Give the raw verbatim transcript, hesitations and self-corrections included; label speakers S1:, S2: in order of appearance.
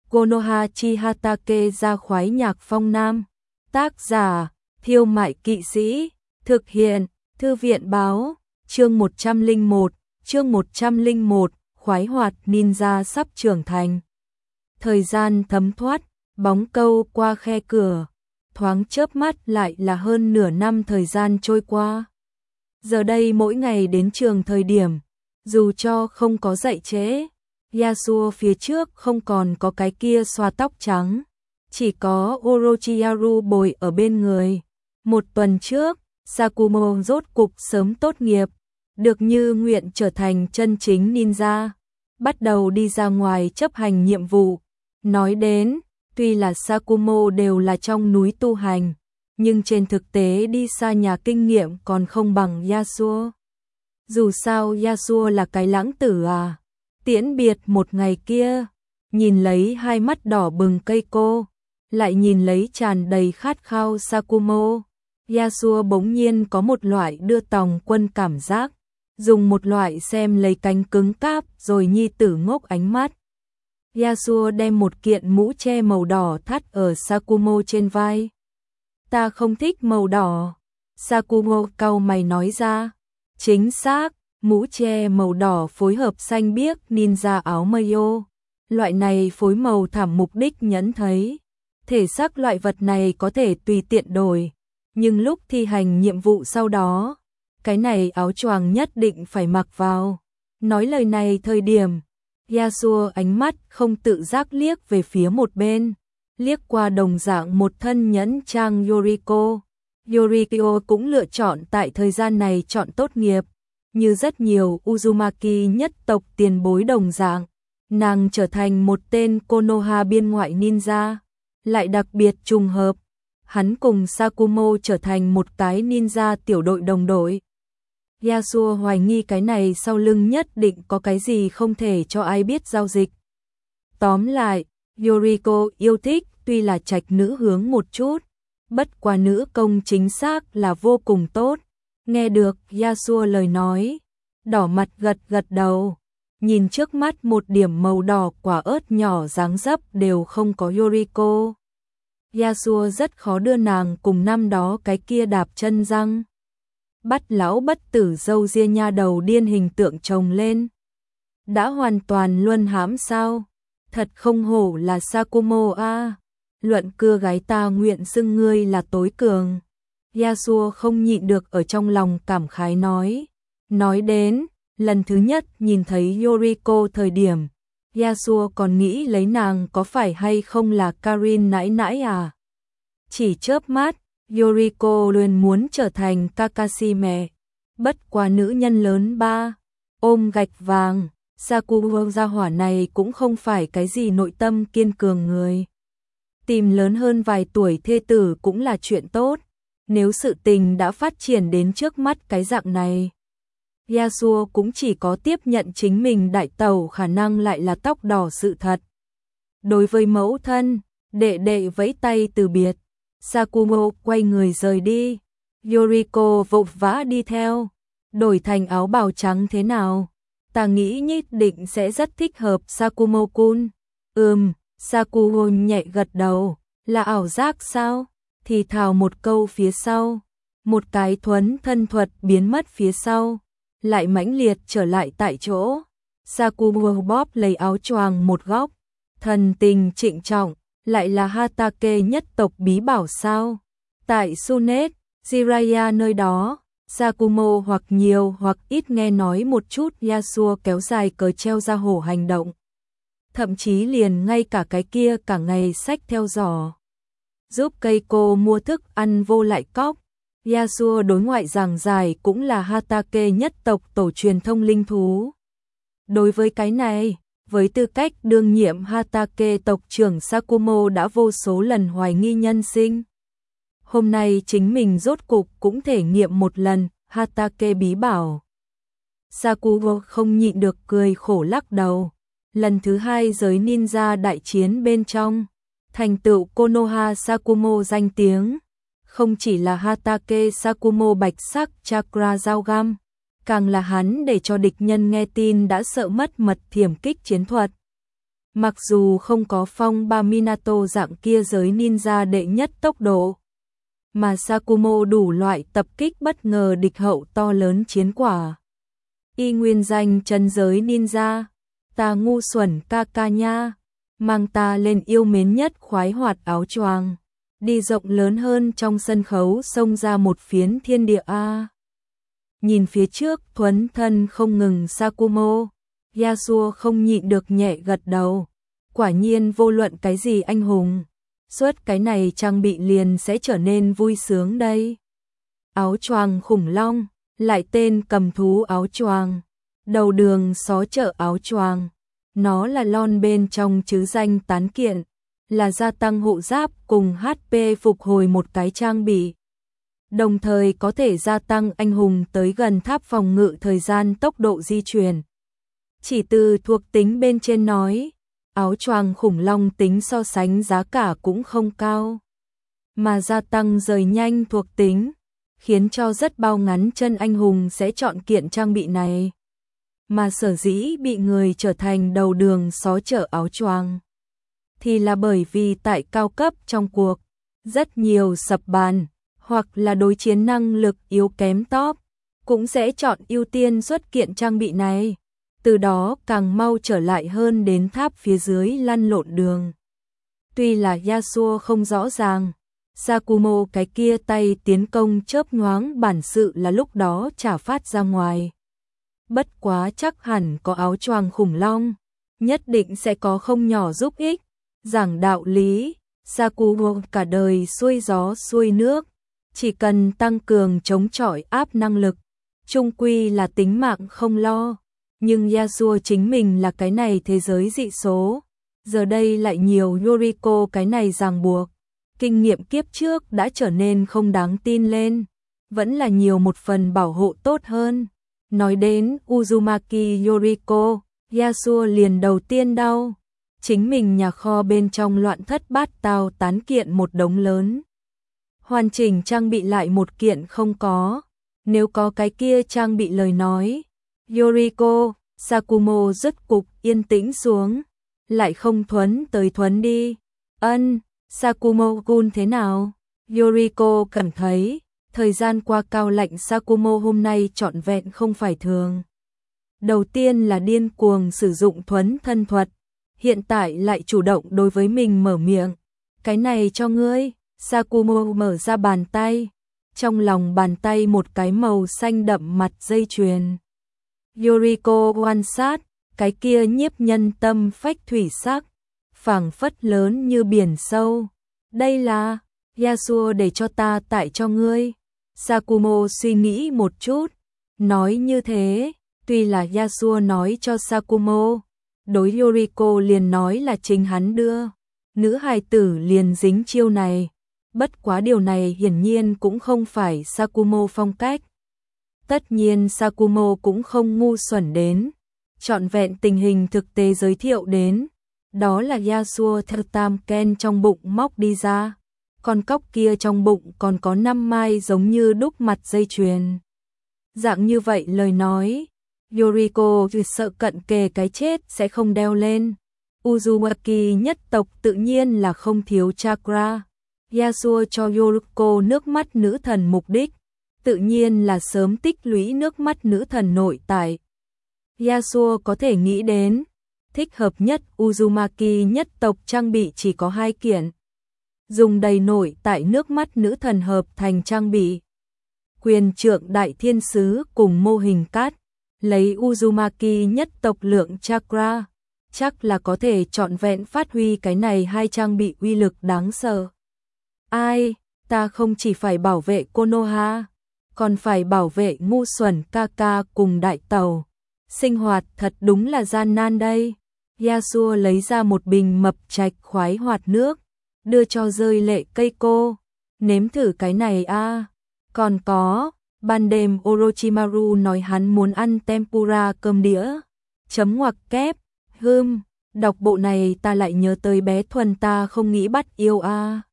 S1: Konohachi Hatake ra khoái nhạc phong nam. Tác giả, Thiêu Mại Kỵ Sĩ. Thực hiện, Thư viện báo. Chương một trăm lẻ một, chương một trăm lẻ một, khoái hoạt ninja sắp trưởng thành. Thời gian thấm thoát, bóng câu qua khe cửa. Thoáng chớp mắt lại là hơn nửa năm thời gian trôi qua. Giờ đây mỗi ngày đến trường thời điểm, dù cho không có dậy trễ, Yasuo phía trước không còn có cái kia xoa tóc trắng, chỉ có Orochimaru bồi ở bên người. Một tuần trước, Sakumo rốt cục sớm tốt nghiệp, được như nguyện trở thành chân chính ninja, bắt đầu đi ra ngoài chấp hành nhiệm vụ. Nói đến, tuy là Sakumo đều là trong núi tu hành, nhưng trên thực tế đi xa nhà kinh nghiệm còn không bằng Yasuo. Dù sao Yasuo là cái lãng tử à. Tiễn biệt một ngày kia, nhìn lấy hai mắt đỏ bừng cây cô, lại nhìn lấy tràn đầy khát khao Sakumo, Yasuo bỗng nhiên có một loại đưa tòng quân cảm giác, dùng một loại xem lấy cánh cứng cáp rồi nhi tử ngốc ánh mắt. Yasuo đem một kiện mũ che màu đỏ thắt ở Sakumo trên vai. Ta không thích màu đỏ, Sakumo cau mày nói ra. Chính xác, mũ che màu đỏ phối hợp xanh biếc ninja áo mayo. Loại này phối màu thảm mục đích nhẫn thấy. Thể xác loại vật này có thể tùy tiện đổi, nhưng lúc thi hành nhiệm vụ sau đó, cái này áo choàng nhất định phải mặc vào. Nói lời này thời điểm, Yasuo ánh mắt không tự giác liếc về phía một bên, liếc qua đồng dạng một thân nhẫn trang Yoriko. Yoriko cũng lựa chọn tại thời gian này chọn tốt nghiệp, như rất nhiều Uzumaki nhất tộc tiền bối đồng dạng, nàng trở thành một tên Konoha biên ngoại ninja, lại đặc biệt trùng hợp, hắn cùng Sakumo trở thành một cái ninja tiểu đội đồng đội. Yasuo hoài nghi cái này sau lưng nhất định có cái gì không thể cho ai biết giao dịch. Tóm lại, Yoriko yêu thích tuy là trạch nữ hướng một chút, bất quá nữ công chính xác là vô cùng tốt. Nghe được Yasuo lời nói, đỏ mặt gật gật đầu, nhìn trước mắt một điểm màu đỏ quả ớt nhỏ dáng dấp đều không có Yoriko. Yasuo rất khó đưa nàng cùng năm đó cái kia đạp chân răng, bắt lão bất tử dâu ria nha đầu điên hình tượng chồng lên. Đã hoàn toàn luân hãm sao? Thật không hổ là Sakumo a. Luận cưa gái ta nguyện xưng ngươi là tối cường. Yasuo không nhịn được ở trong lòng cảm khái nói. Nói đến, lần thứ nhất nhìn thấy Yoriko thời điểm, Yasuo còn nghĩ lấy nàng có phải hay không là Karin nãi nãi à. Chỉ chớp mắt, Yoriko luôn muốn trở thành Kakashi mẹ. Bất quá nữ nhân lớn ba, ôm gạch vàng, Sakumo gia hỏa này cũng không phải cái gì nội tâm kiên cường người. Tìm lớn hơn vài tuổi thê tử cũng là chuyện tốt, nếu sự tình đã phát triển đến trước mắt cái dạng này. Yasuo cũng chỉ có tiếp nhận chính mình đại tẩu khả năng lại là tóc đỏ sự thật. Đối với mẫu thân, đệ đệ vẫy tay từ biệt, Sakumo quay người rời đi. Yoriko vội vã đi theo, đổi thành áo bào trắng thế nào? Ta nghĩ nhất định sẽ rất thích hợp Sakumo-kun. Ừm, Sakumo nhẹ gật đầu, là ảo giác sao? Thì thào một câu phía sau, một cái thuấn thân thuật biến mất phía sau, lại mãnh liệt trở lại tại chỗ. Sakumo bóp lấy áo choàng một góc, thần tình trịnh trọng, lại là Hatake nhất tộc bí bảo sao? Tại Sunet, Jiraiya nơi đó, Sakumo hoặc nhiều hoặc ít nghe nói một chút Yasuo kéo dài cờ treo ra hổ hành động. Thậm chí liền ngay cả cái kia cả ngày xách theo giỏ, giúp cây cô mua thức ăn vô lại cóc. Yasuo đối ngoại giảng giải cũng là Hatake nhất tộc tổ truyền thông linh thú. Đối với cái này, với tư cách đương nhiệm Hatake tộc trưởng, Sakumo đã vô số lần hoài nghi nhân sinh. Hôm nay chính mình rốt cục cũng thể nghiệm một lần Hatake bí bảo. Sakumo không nhịn được cười khổ lắc đầu. Lần thứ hai giới ninja đại chiến bên trong, thành tựu Konoha Sakumo danh tiếng, không chỉ là Hatake Sakumo bạch sắc chakra dao găm, càng là hắn để cho địch nhân nghe tin đã sợ mất mật thiểm kích chiến thuật. Mặc dù không có phong ba Minato dạng kia giới ninja đệ nhất tốc độ, mà Sakumo đủ loại tập kích bất ngờ địch hậu to lớn chiến quả. Y nguyên danh chân giới ninja, ta ngu xuẩn ca ca nha, mang ta lên yêu mến nhất khoái hoạt áo choàng, đi rộng lớn hơn trong sân khấu xông ra một phiến thiên địa a. Nhìn phía trước thuấn thân không ngừng Sakumo, Yasuo không nhịn được nhẹ gật đầu. Quả nhiên vô luận cái gì anh hùng, suốt cái này trang bị liền sẽ trở nên vui sướng đây. Áo choàng khủng long, lại tên cầm thú áo choàng, đầu đường xó chợ áo choàng. Nó là lon bên trong chứ danh tán kiện, là gia tăng hộ giáp cùng hát pê phục hồi một cái trang bị. Đồng thời có thể gia tăng anh hùng tới gần tháp phòng ngự thời gian tốc độ di chuyển. Chỉ từ thuộc tính bên trên nói, áo choàng khủng long tính so sánh giá cả cũng không cao, mà gia tăng rời nhanh thuộc tính, khiến cho rất bao ngắn chân anh hùng sẽ chọn kiện trang bị này. Mà sở dĩ bị người trở thành đầu đường xó chợ áo choàng, thì là bởi vì tại cao cấp trong cuộc, rất nhiều sập bàn, hoặc là đối chiến năng lực yếu kém top, cũng sẽ chọn ưu tiên xuất kiện trang bị này. Từ đó càng mau trở lại hơn đến tháp phía dưới lăn lộn đường. Tuy là Yasuo không rõ ràng, Sakumo cái kia tay tiến công chớp nhoáng bản sự là lúc đó chả phát ra ngoài. Bất quá chắc hẳn có áo choàng khủng long, nhất định sẽ có không nhỏ giúp ích. Giảng đạo lý, Sakumo cả đời xuôi gió xuôi nước, chỉ cần tăng cường chống chọi áp năng lực, chung quy là tính mạng không lo. Nhưng Yasuo chính mình là cái này thế giới dị số, giờ đây lại nhiều Yoriko cái này ràng buộc, kinh nghiệm kiếp trước đã trở nên không đáng tin lên, vẫn là nhiều một phần bảo hộ tốt hơn. Nói đến Uzumaki Yoriko, Yasuo liền đầu tiên đau, chính mình nhà kho bên trong loạn thất bát tao tán kiện một đống lớn. Hoàn chỉnh trang bị lại một kiện không có, nếu có cái kia trang bị lời nói. Yoriko, Sakumo rứt cục yên tĩnh xuống, lại không thuấn tới thuấn đi. Ân, Sakumo-gun thế nào? Yoriko cảm thấy, thời gian qua cao lạnh Sakumo hôm nay trọn vẹn không phải thường. Đầu tiên là điên cuồng sử dụng thuấn thân thuật, hiện tại lại chủ động đối với mình mở miệng. Cái này cho ngươi, Sakumo mở ra bàn tay, trong lòng bàn tay một cái màu xanh đậm mặt dây chuyền. Yoriko quan sát, cái kia nhiếp nhân tâm phách thủy sắc, phảng phất lớn như biển sâu. Đây là, Yasuo để cho ta tại cho ngươi. Sakumo suy nghĩ một chút, nói như thế, tuy là Yasuo nói cho Sakumo, đối Yoriko liền nói là chính hắn đưa. Nữ hài tử liền dính chiêu này, bất quá điều này hiển nhiên cũng không phải Sakumo phong cách. Tất nhiên Sakumo cũng không ngu xuẩn đến, trọn vẹn tình hình thực tế giới thiệu đến, đó là Yasuo theo tam ken trong bụng móc đi ra, con cóc kia trong bụng còn có năm mai giống như đúc mặt dây chuyền. Dạng như vậy lời nói, Yoriko sợ cận kề cái chết sẽ không đeo lên. Uzumaki nhất tộc tự nhiên là không thiếu chakra, Yasuo cho Yoriko nước mắt nữ thần mục đích, tự nhiên là sớm tích lũy nước mắt nữ thần nội tại. Yasuo có thể nghĩ đến, thích hợp nhất Uzumaki nhất tộc trang bị chỉ có hai kiện. Dùng đầy nội tại nước mắt nữ thần hợp thành trang bị. Quyền trượng đại thiên sứ cùng mô hình cát, lấy Uzumaki nhất tộc lượng chakra, chắc là có thể trọn vẹn phát huy cái này hai trang bị uy lực đáng sợ. Ai, ta không chỉ phải bảo vệ Konoha, còn phải bảo vệ ngu xuẩn Kaka cùng đại tàu. Sinh hoạt thật đúng là gian nan đây. Yasuo lấy ra một bình mập trạch khoái hoạt nước, đưa cho rơi lệ cây cô. Nếm thử cái này a. Còn có, ban đêm Orochimaru nói hắn muốn ăn tempura cơm đĩa. Chấm ngoặc kép, hưm, đọc bộ này ta lại nhớ tới bé Thuần ta không nghĩ bắt yêu a.